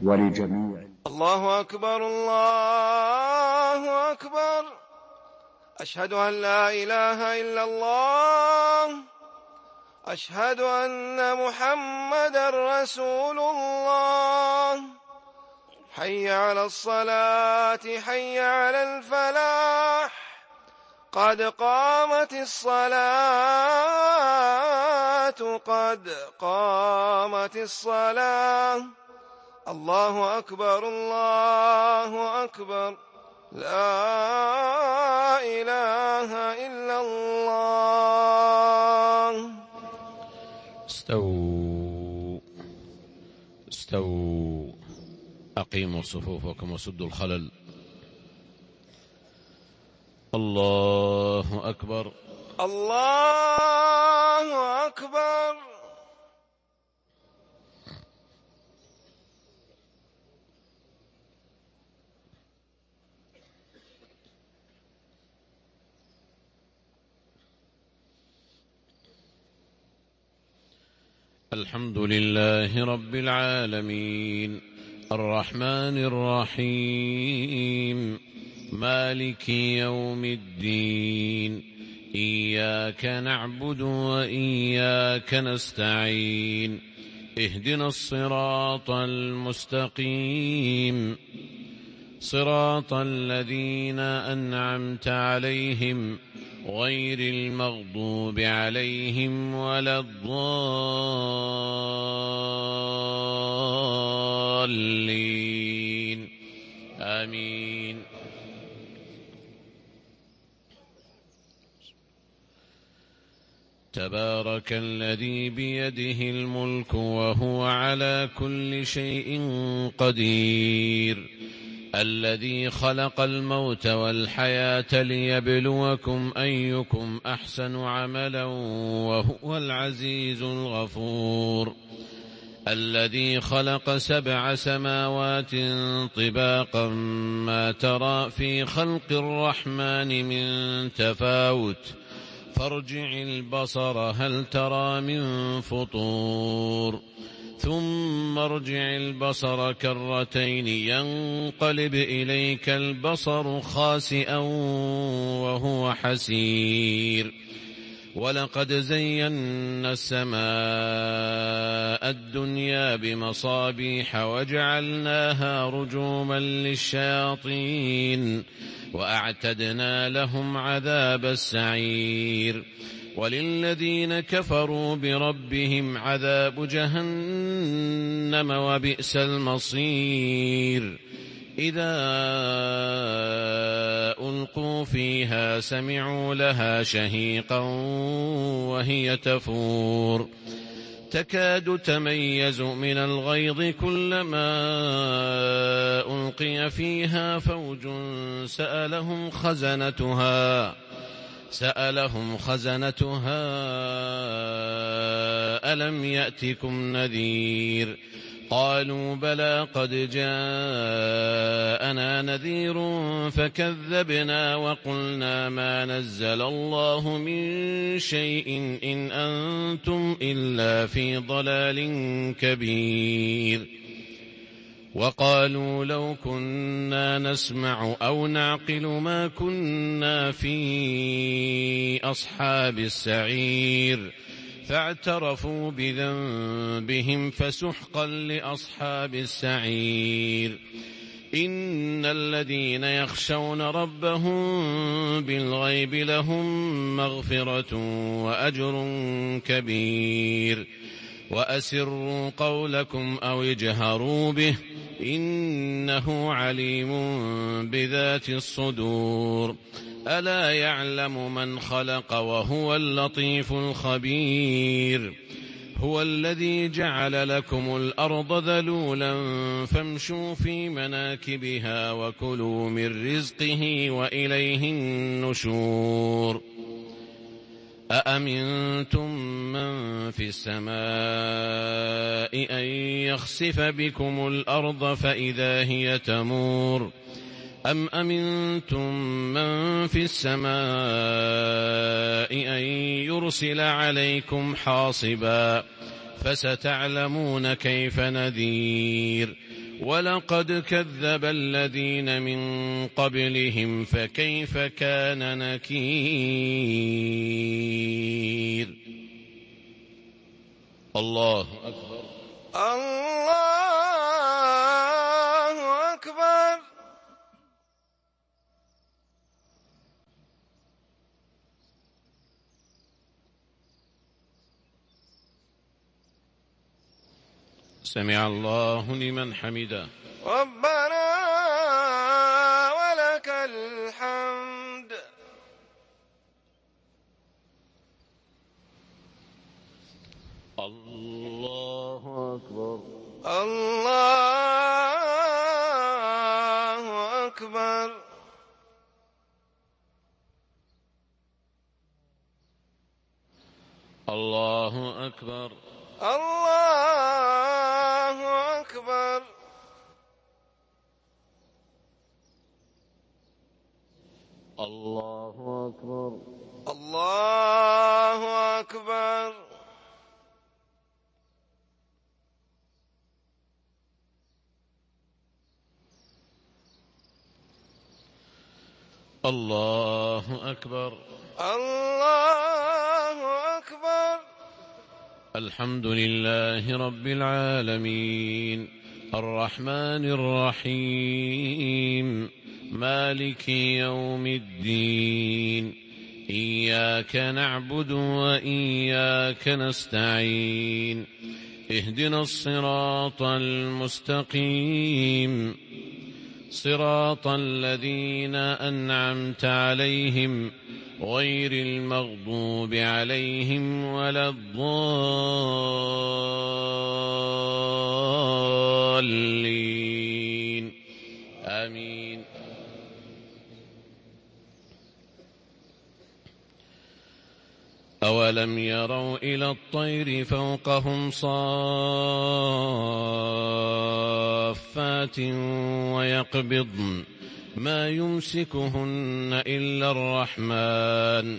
ولجميع. الله أكبر الله أكبر. أشهد أن لا إله إلا الله. أشهد أن محمدا رسول الله. حي على الصلاة حي على الفلاح. قد قامت الصلاة قد قامت الصلاة. الله أكبر الله أكبر. لا إله إلا الله. استووا أقيموا صفوفكم وسدوا الخلل. الله أكبر الله أكبر. الحمد لله رب العالمين الرحمن الرحيم مالك يوم الدين. إياك نعبد وإياك نستعين. اهدنا الصراط المستقيم صراط الذين أنعمت عليهم غير المغضوب عليهم ولا الضالين. آمين. تبارك الذي بيده الملك وهو على كل شيء قدير. الذي خلق الموت والحياة ليبلوكم أيكم أحسن عملا وهو العزيز الغفور. الذي خلق 7 سماوات طباقا ما ترى في خلق الرحمن من تفاوت فارجع البصر هل ترى من فطور ثم ارجع البصر كرتين ينقلب إليك البصر خاسئا وهو حسير. ولقد زينا السماء الدنيا بمصابيح وجعلناها رجوما للشياطين وأعتدنا لهم عذاب السعير. وللذين كفروا بربهم عذاب جهنم وبئس المصير. إذا ألقوا فيها سمعوا لها شهيقا وهي تفور تكاد تميز من الغيظ كلما ألقي فيها فوج سألهم خزنتها ألم يأتكم نذير قالوا بلى قد جاءنا نذير فكذبنا وقلنا ما نزل الله من شيء إن أنتم إلا في ضلال كبير. وقالوا لو كنا نسمع أو نعقل ما كنا في أصحاب السعير فاعترفوا بذنبهم فسحقا لأصحاب السعير. إن الذين يخشون ربهم بالغيب لهم مغفرة وأجر كبير. وأسروا قولكم أو اجهروا به إنه عليم بذات الصدور. ألا يعلم من خلق وهو اللطيف الخبير. هو الذي جعل لكم الأرض ذلولا فامشوا في مناكبها وكلوا من رزقه وإليه النشور. أأمنتم من في السماء أن يخسف بكم الأرض فإذا هي تمور أم أمنتم من في السماء أن يرسل عليكم حاصبا فستعلمون كيف نذير. ولقد كذب الذين من قبلهم فكيف كان نكير. الله أكبر. الله أكبر. سمع الله لمن حمده. ربنا ولك الحمد. الله أكبر. الله أكبر. الله أكبر. الله أكبر. الله أكبر. الله أكبر. الله أكبر. الله أكبر. الحمد لله رب العالمين الرحمن الرحيم مالك يوم الدين إياك نعبد وإياك نستعين اهدنا الصراط المستقيم صراط الذين أنعمت عليهم غير المغضوب عليهم ولا الضالين آمين. أولم يروا إلى الطير فوقهم صافات ويقبضن ما يمسكهن إلا الرحمن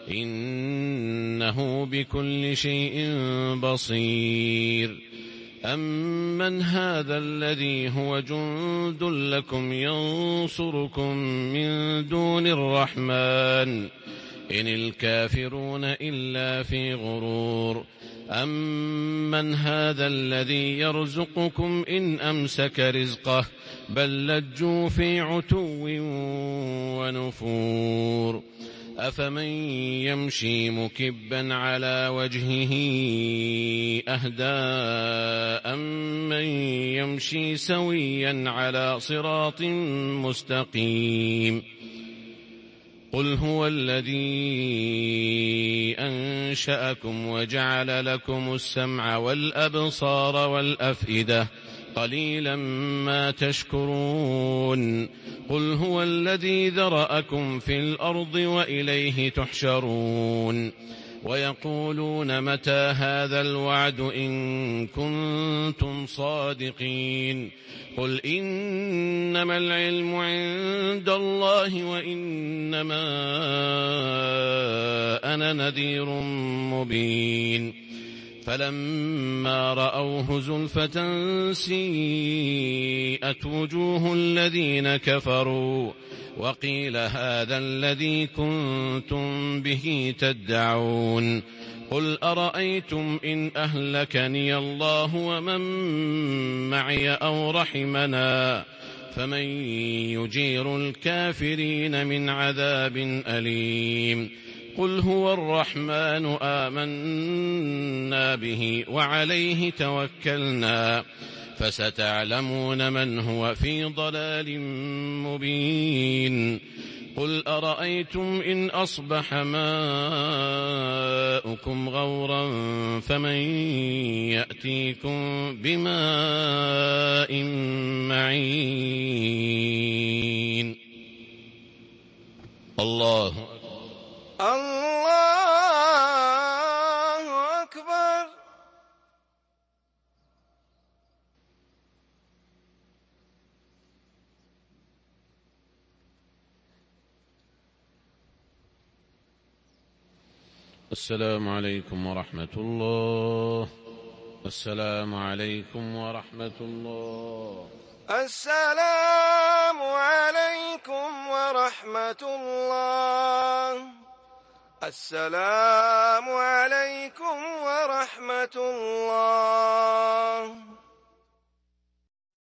إنه بكل شيء بصير. أمن هذا الذي هو جند لكم ينصركم من دون الرحمن إن الكافرون إلا في غرور. أمن هذا الذي يرزقكم إن أمسك رزقه بل لجوا في عتو ونفور. أفمن يمشي مكبا على وجهه أهدى أمن يمشي سويا على صراط مستقيم. قل هو الذي أنشأكم وجعل لكم السمع والأبصار والأفئدة قليلا ما تشكرون. قل هو الذي ذرأكم في الأرض وإليه تحشرون. ويقولون متى هذا الوعد إن كنتم صادقين. قل إنما العلم عند الله وإنما أنا نذير مبين. فلما رأوه زلفة سيئت وجوه الذين كفروا وقيل هذا الذي كنتم به تدعون. قل أرأيتم إن أهلكني الله ومن معي أو رحمنا فمن يجير الكافرين من عذاب أليم. قل هو الرحمن آمنا به وعليه توكلنا فستعلمون من هو في ضلال مبين. قل أرأيتم إن أصبح ماؤكم غورا فمن يأتيكم بماء معين. الله الله أكبر. السلام عليكم ورحمة الله. السلام عليكم ورحمة الله. السلام عليكم ورحمة الله. السلام عليكم ورحمة الله.